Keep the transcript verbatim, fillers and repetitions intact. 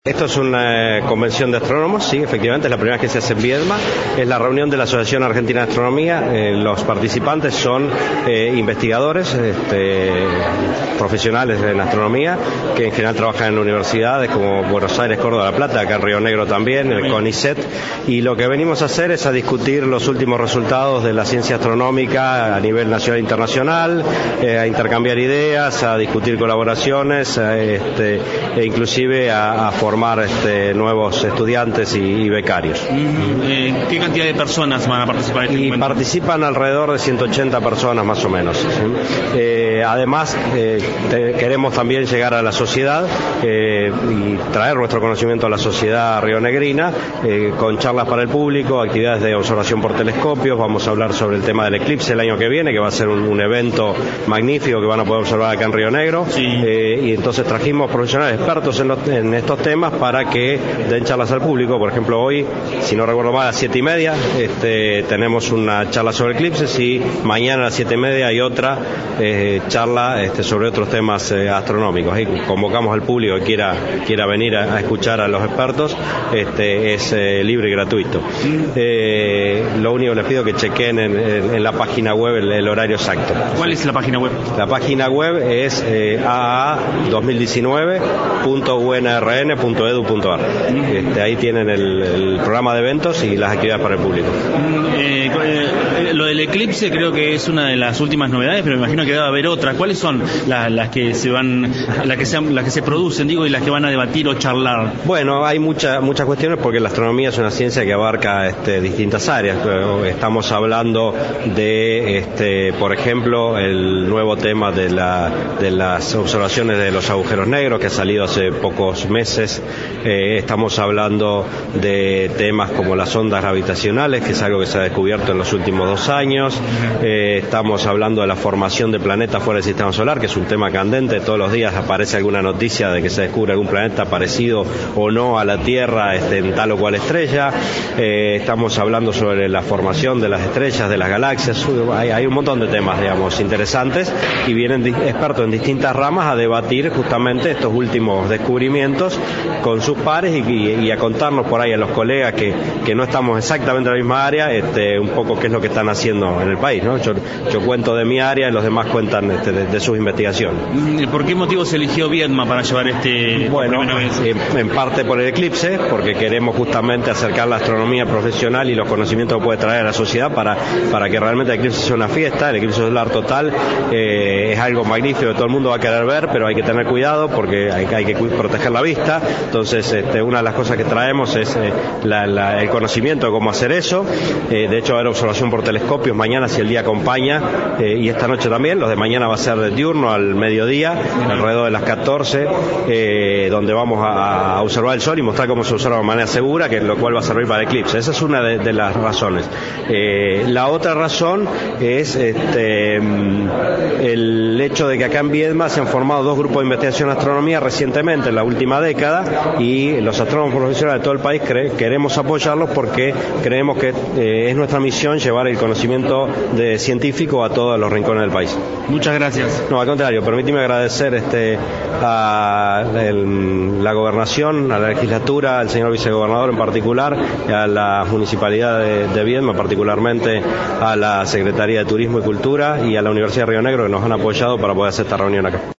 Esto es una convención de astrónomos, sí, efectivamente, es la primera vez que se hace en Viedma. Es la reunión de la Asociación Argentina de Astronomía. Eh, los participantes son eh, investigadores, este, profesionales en astronomía, que en general trabajan en universidades como Buenos Aires, Córdoba, La Plata, acá en Río Negro también, el CONICET. Y lo que venimos a hacer es a discutir los últimos resultados de la ciencia astronómica a nivel nacional e internacional, eh, a intercambiar ideas, a discutir colaboraciones, a, este, e inclusive a, a formar Este, nuevos estudiantes y, y becarios. Eh, ¿Qué cantidad de personas van a participar en este Y momento? participan alrededor de ciento ochenta personas más o menos. ¿Sí? Eh, además, eh, te, queremos también llegar a la sociedad eh, y traer nuestro conocimiento a la sociedad rionegrina eh, con charlas para el público, actividades de observación por telescopios. Vamos a hablar sobre el tema del eclipse el año que viene, que va a ser un, un evento magnífico que van a poder observar acá en Río Negro. Sí. Eh, y entonces trajimos profesionales expertos en, los, en estos temas para que den charlas al público. Por ejemplo, hoy, si no recuerdo mal, a las siete y media este, tenemos una charla sobre eclipses, y mañana a las siete y media hay otra eh, charla este, sobre otros temas eh, astronómicos. Y convocamos al público que quiera, quiera venir a, a escuchar a los expertos. Este, es eh, libre y gratuito. Eh, lo único que les pido es que chequen en, en, en la página web el, el horario exacto. ¿Cuál es la página web? La página web es eh, a a dos mil diecinueve punto u n r n punto edu punto a r. Este, ahí tienen el, el programa de eventos y las actividades para el público. Eh, eh, lo del eclipse creo que es una de las últimas novedades, pero me imagino que debe haber otras. ¿Cuáles son las, las que se van, las que se, las que se producen, digo, y las que van a debatir o charlar? Bueno, hay muchas muchas cuestiones, porque la astronomía es una ciencia que abarca este, distintas áreas. Estamos hablando de, este, por ejemplo, el nuevo tema de, la, de las observaciones de los agujeros negros, que ha salido hace pocos meses. Eh, estamos hablando de temas como las ondas gravitacionales, que es algo que se ha descubierto en los últimos dos años. Eh, estamos hablando de la formación de planetas fuera del sistema solar, que es un tema candente. Todos los días aparece alguna noticia de que se descubre algún planeta parecido o no a la Tierra este, en tal o cual estrella. Eh, estamos hablando sobre la formación de las estrellas, de las galaxias. Hay, hay un montón de temas, digamos, interesantes, y vienen expertos en distintas ramas a debatir justamente estos últimos descubrimientos con sus pares y, y, y a contarnos por ahí a los colegas que, que no estamos exactamente en la misma área, este, un poco qué es lo que están haciendo en el país, ¿no? Yo, yo cuento de mi área y los demás cuentan este, de, de sus investigaciones. ¿Por qué motivo se eligió Viedma para llevar este? Bueno, en, en parte por el eclipse, porque queremos justamente acercar la astronomía profesional y los conocimientos que puede traer a la sociedad para, para que realmente el eclipse sea una fiesta. El eclipse solar total eh, es algo magnífico que todo el mundo va a querer ver, pero hay que tener cuidado porque hay, hay que proteger la vista. Entonces, este, una de las cosas que traemos es eh, la, la, el conocimiento de cómo hacer eso. Eh, de hecho, va a haber observación por telescopios mañana, si el día acompaña, eh, y esta noche también. Los de mañana va a ser de diurno, al mediodía, alrededor de las catorce, eh, donde vamos a, a observar el sol y mostrar cómo se observa de manera segura, que lo cual va a servir para el eclipse. Esa es una de, de las razones. Eh, la otra razón es este, el hecho de que acá en Viedma se han formado dos grupos de investigación en astronomía recientemente, en la última década, y los astrónomos profesionales de todo el país cre- queremos apoyarlos porque creemos que eh, es nuestra misión llevar el conocimiento de científico a todos los rincones del país. Muchas gracias. No, al contrario, permíteme agradecer este, a el, la gobernación, a la legislatura, al señor vicegobernador en particular, a la municipalidad de, de Viedma, particularmente a la Secretaría de Turismo y Cultura y a la Universidad de Río Negro, que nos han apoyado para poder hacer esta reunión acá.